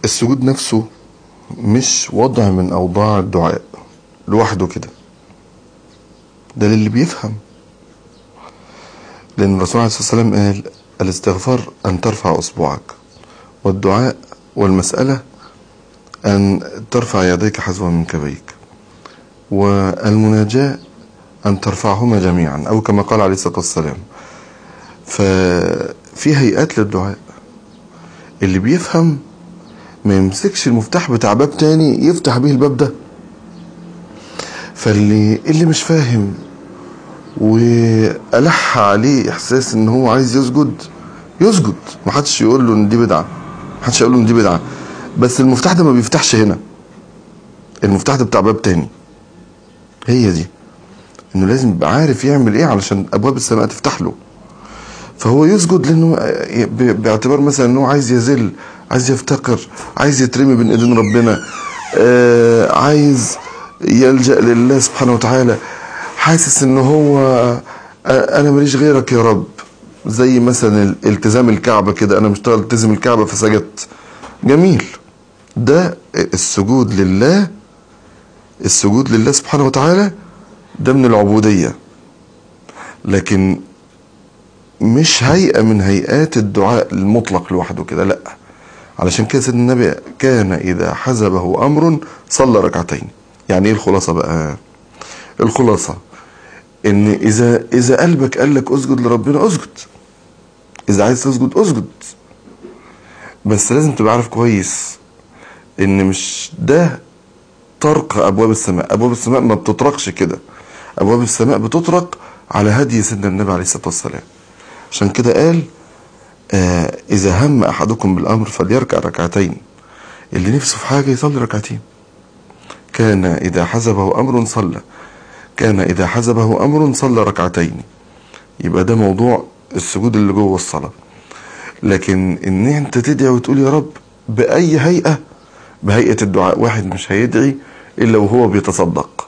السجود نفسه مش وضع من أوضاع الدعاء لوحده كده، ده للي بيفهم. لأن الرسول عليه الصلاة والسلام قال: الاستغفار أن ترفع أصبعك، والدعاء والمسألة أن ترفع يديك حذو منكبيك، والمناجاة أن ترفعهما جميعا، أو كما قال عليه الصلاة والسلام. ففي هيئات للدعاء. اللي بيفهم ما يمسكش المفتاح بتاع باب تاني يفتح به الباب ده. فاللي مش فاهم وألح عليه إحساس إن هو عايز يسجد، محدش يقول له إن دي بدعة، محدش يقول له إن دي بدعة، بس المفتاح ده ما بيفتحش هنا، المفتاح ده بتاع باب تاني. هي دي إنه لازم يبقى عارف يعمل إيه علشان أبواب السماء تفتح له. فهو يسجد لأنه باعتبار مثلا إنه عايز يذل، عايز يفتقر، عايز يترمي بين إيدين ربنا، عايز يلجأ لله سبحانه وتعالى، حاسس إنه هو أنا ماليش غيرك يا رب. زي مثلا التزام الكعبة كده، أنا مشتغل التزم الكعبة فسجدت. جميل، ده السجود لله، السجود لله سبحانه وتعالى ده من العبودية، لكن مش هيئة من هيئات الدعاء المطلق لوحده كده، لأ. علشان كده سيدنا النبي كان إذا حزبه أمر صلى ركعتين. يعني إيه الخلاصة بقى؟ الخلاصة إن إذا قلبك قالك أسجد لربنا أسجد، إذا عايز تسجد أسجد، بس لازم تبقى عارف كويس إن مش ده طرق أبواب السماء. أبواب السماء ما بتطرقش كده، أبواب السماء بتطرق على هدي سيدنا النبي عليه الصلاة والسلام. عشان كده قال: إذا هم أحدكم بالأمر فليركع ركعتين. اللي نفسه في حاجة يصلي ركعتين. كان إذا حزبه أمر صلى، كان إذا حزبه أمر صلى ركعتين. يبقى ده موضوع السجود اللي جوه الصلاة. لكن إن أنت تدعي وتقول يا رب بأي هيئة، بهيئة الدعاء. واحد مش هيدعي إلا وهو بيتصدق،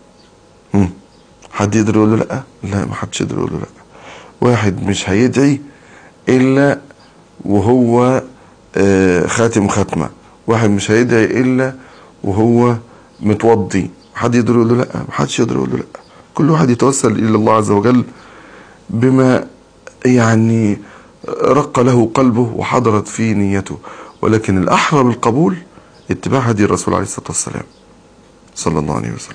حد يقدر يقول له لأ؟ لا، ما حدش يقدر يقول له لأ. واحد مش هيدعي إلا وهو خاتم ختمة، واحد مش هيدعي إلا وهو متوضي. حد يقدر يقول له لأ؟ ما حدش يقدر يقول له لأ. كل واحد يتوسل إلى الله عز وجل بما يعني رق له قلبه وحضرت فيه نيته. ولكن الأحرى بالقبول اتباع هدي الرسول عليه الصلاة والسلام صلى الله عليه وسلم.